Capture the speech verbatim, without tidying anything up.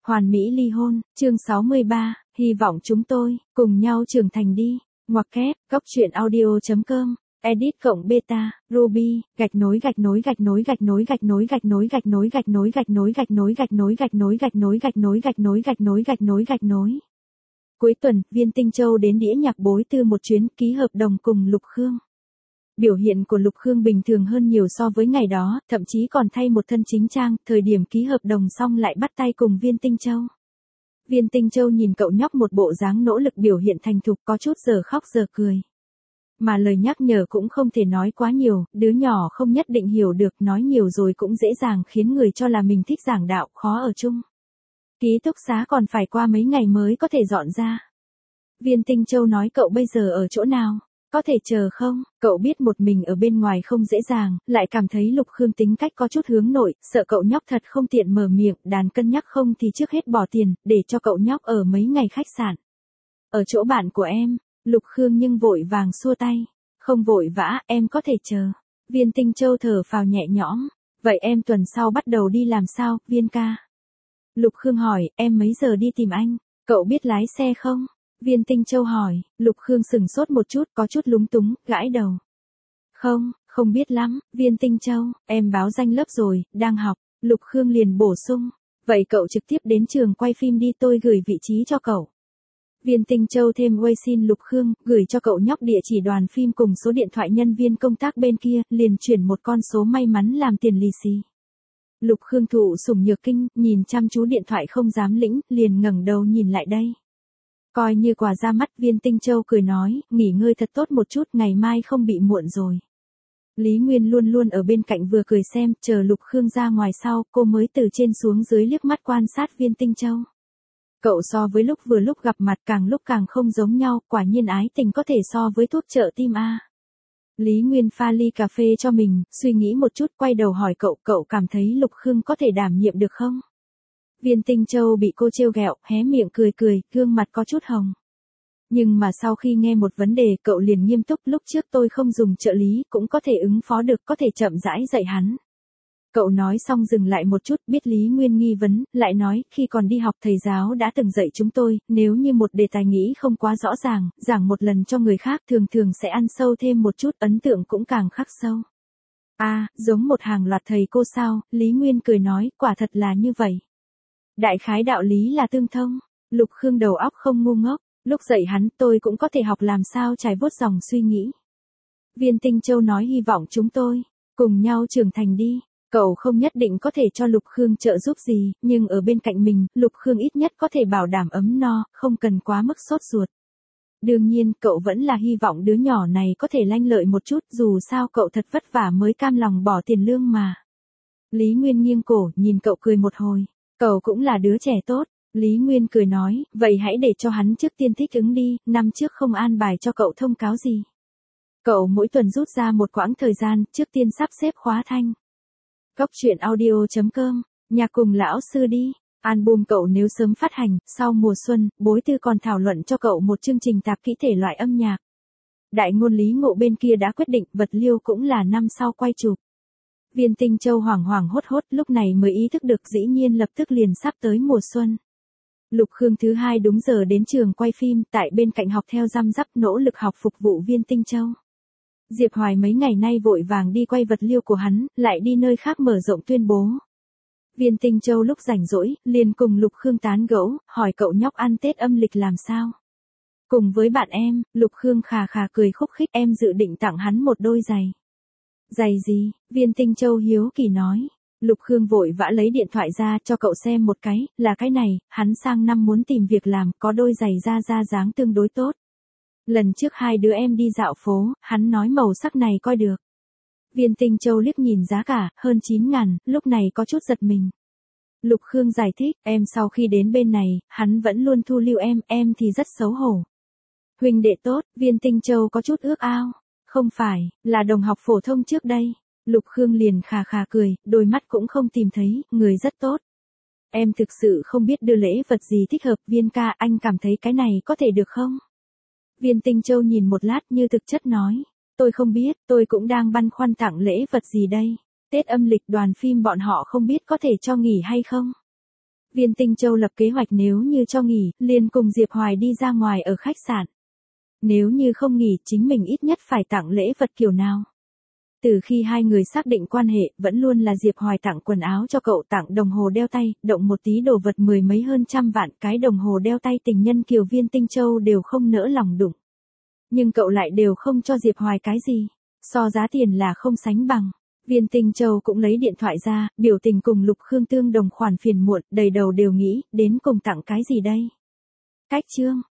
Hoàn mỹ ly hôn, chương sáu mươi ba, hy vọng chúng tôi, cùng nhau trưởng thành đi. Ngoặc kép, góc truyện audio chấm com, edit cộng beta, Ruby, gạch nối gạch nối gạch nối gạch nối gạch nối gạch nối gạch nối gạch nối gạch nối gạch nối gạch nối gạch nối gạch nối gạch nối gạch nối gạch nối gạch nối gạch nối. Cuối tuần, Viên Tinh Châu đến đĩa nhạc Bối Tư một chuyến, ký hợp đồng cùng Lục Khương. Biểu hiện của Lục Khương bình thường hơn nhiều so với ngày đó, thậm chí còn thay một thân chính trang, thời điểm ký hợp đồng xong lại bắt tay cùng Viên Tinh Châu. Viên Tinh Châu nhìn cậu nhóc một bộ dáng nỗ lực biểu hiện thành thục, có chút giờ khóc giờ cười. Mà lời nhắc nhở cũng không thể nói quá nhiều, đứa nhỏ không nhất định hiểu được, nói nhiều rồi cũng dễ dàng khiến người cho là mình thích giảng đạo, khó ở chung. Ký túc xá còn phải qua mấy ngày mới có thể dọn ra. Viên Tinh Châu nói cậu bây giờ ở chỗ nào? Có thể chờ không? Cậu biết một mình ở bên ngoài không dễ dàng, lại cảm thấy Lục Khương tính cách có chút hướng nội, sợ cậu nhóc thật không tiện mở miệng, đàn cân nhắc không thì trước hết bỏ tiền, để cho cậu nhóc ở mấy ngày khách sạn. Ở chỗ bạn của em, Lục Khương nhưng vội vàng xua tay. Không vội vã, em có thể chờ. Viên Tinh Châu thở phào nhẹ nhõm. Vậy em tuần sau bắt đầu đi làm sao, Viên ca? Lục Khương hỏi, em mấy giờ đi tìm anh? Cậu biết lái xe không? Viên Tinh Châu hỏi, Lục Khương sừng sốt một chút, có chút lúng túng, gãi đầu. Không, không biết lắm, Viên Tinh Châu, em báo danh lớp rồi, đang học. Lục Khương liền bổ sung, vậy cậu trực tiếp đến trường quay phim đi, tôi gửi vị trí cho cậu. Viên Tinh Châu thêm quay xin Lục Khương, gửi cho cậu nhóc địa chỉ đoàn phim cùng số điện thoại nhân viên công tác bên kia, liền chuyển một con số may mắn làm tiền lì xì. Lục Khương thụ sủng nhược kinh, nhìn chăm chú điện thoại không dám lĩnh, liền ngẩng đầu nhìn lại đây. Coi như quà ra mắt, Viên Tinh Châu cười nói, nghỉ ngơi thật tốt một chút, ngày mai không bị muộn rồi. Lý Nguyên luôn luôn ở bên cạnh vừa cười xem, chờ Lục Khương ra ngoài sau, cô mới từ trên xuống dưới liếc mắt quan sát Viên Tinh Châu. Cậu so với lúc vừa lúc gặp mặt càng lúc càng không giống nhau, quả nhiên ái tình có thể so với thuốc trợ tim A. Lý Nguyên pha ly cà phê cho mình, suy nghĩ một chút, quay đầu hỏi cậu, cậu cảm thấy Lục Khương có thể đảm nhiệm được không? Viên Tinh Châu bị cô trêu ghẹo, hé miệng cười cười, gương mặt có chút hồng. Nhưng mà sau khi nghe một vấn đề, cậu liền nghiêm túc, lúc trước tôi không dùng trợ lý, cũng có thể ứng phó được, có thể chậm rãi dạy hắn. Cậu nói xong dừng lại một chút, biết Lý Nguyên nghi vấn, lại nói, khi còn đi học thầy giáo đã từng dạy chúng tôi, nếu như một đề tài nghĩ không quá rõ ràng, giảng một lần cho người khác thường thường sẽ ăn sâu thêm một chút, ấn tượng cũng càng khắc sâu. À, giống một hàng loạt thầy cô sao, Lý Nguyên cười nói, quả thật là như vậy. Đại khái đạo lý là tương thông. Lục Khương đầu óc không ngu ngốc, lúc dạy hắn tôi cũng có thể học làm sao trải vuốt dòng suy nghĩ. Viên Tinh Châu nói hy vọng chúng tôi, cùng nhau trưởng thành đi. Cậu không nhất định có thể cho Lục Khương trợ giúp gì, nhưng ở bên cạnh mình, Lục Khương ít nhất có thể bảo đảm ấm no, không cần quá mức sốt ruột. Đương nhiên, cậu vẫn là hy vọng đứa nhỏ này có thể lanh lợi một chút, dù sao cậu thật vất vả mới cam lòng bỏ tiền lương mà. Lý Nguyên nghiêng cổ, nhìn cậu cười một hồi. Cậu cũng là đứa trẻ tốt. Lý Nguyên cười nói, vậy hãy để cho hắn trước tiên thích ứng đi, năm trước không an bài cho cậu thông cáo gì. Cậu mỗi tuần rút ra một quãng thời gian, trước tiên sắp xếp khóa thanh. Góc truyện audio chấm com, nhạc cùng lão sư đi. Album cậu nếu sớm phát hành, sau mùa xuân, Bối Tư còn thảo luận cho cậu một chương trình tạp kỹ thể loại âm nhạc. Đại ngôn Lý Ngộ bên kia đã quyết định, vật liêu cũng là năm sau quay chụp. Viên Tinh Châu hoảng hoảng hốt hốt, lúc này mới ý thức được dĩ nhiên lập tức liền sắp tới mùa xuân. Lục Khương thứ hai đúng giờ đến trường quay phim, tại bên cạnh học theo răm rắp nỗ lực học phục vụ Viên Tinh Châu. Diệp Hoài mấy ngày nay vội vàng đi quay vật liêu của hắn, lại đi nơi khác mở rộng tuyên bố. Viên Tinh Châu lúc rảnh rỗi, liền cùng Lục Khương tán gẫu, hỏi cậu nhóc ăn Tết âm lịch làm sao. Cùng với bạn em, Lục Khương khà khà cười khúc khích, em dự định tặng hắn một đôi giày. Giày gì? Viên Tinh Châu hiếu kỳ nói. Lục Khương vội vã lấy điện thoại ra cho cậu xem một cái, là cái này, hắn sang năm muốn tìm việc làm, có đôi giày da da dáng tương đối tốt. Lần trước hai đứa em đi dạo phố, hắn nói màu sắc này coi được. Viên Tinh Châu liếc nhìn giá cả, hơn chín ngàn, lúc này có chút giật mình. Lục Khương giải thích, em sau khi đến bên này, hắn vẫn luôn thu lưu em, em thì rất xấu hổ. Huynh đệ tốt, Viên Tinh Châu có chút ước ao. Không phải, là đồng học phổ thông trước đây. Lục Khương liền khà khà cười, đôi mắt cũng không tìm thấy, người rất tốt. Em thực sự không biết đưa lễ vật gì thích hợp, Viên ca, anh cảm thấy cái này có thể được không? Viên Tinh Châu nhìn một lát như thực chất nói, tôi không biết, tôi cũng đang băn khoăn tặng lễ vật gì đây. Tết âm lịch đoàn phim bọn họ không biết có thể cho nghỉ hay không? Viên Tinh Châu lập kế hoạch nếu như cho nghỉ, liền cùng Diệp Hoài đi ra ngoài ở khách sạn. Nếu như không nghỉ, chính mình ít nhất phải tặng lễ vật kiểu nào. Từ khi hai người xác định quan hệ, vẫn luôn là Diệp Hoài tặng quần áo cho cậu, tặng đồng hồ đeo tay, động một tí đồ vật mười mấy hơn trăm vạn, cái đồng hồ đeo tay tình nhân kiều Viên Tinh Châu đều không nỡ lòng đụng. Nhưng cậu lại đều không cho Diệp Hoài cái gì, so giá tiền là không sánh bằng. Viên Tinh Châu cũng lấy điện thoại ra, biểu tình cùng Lục Khương tương đồng khoản phiền muộn, đầy đầu đều nghĩ, đến cùng tặng cái gì đây? Cách chương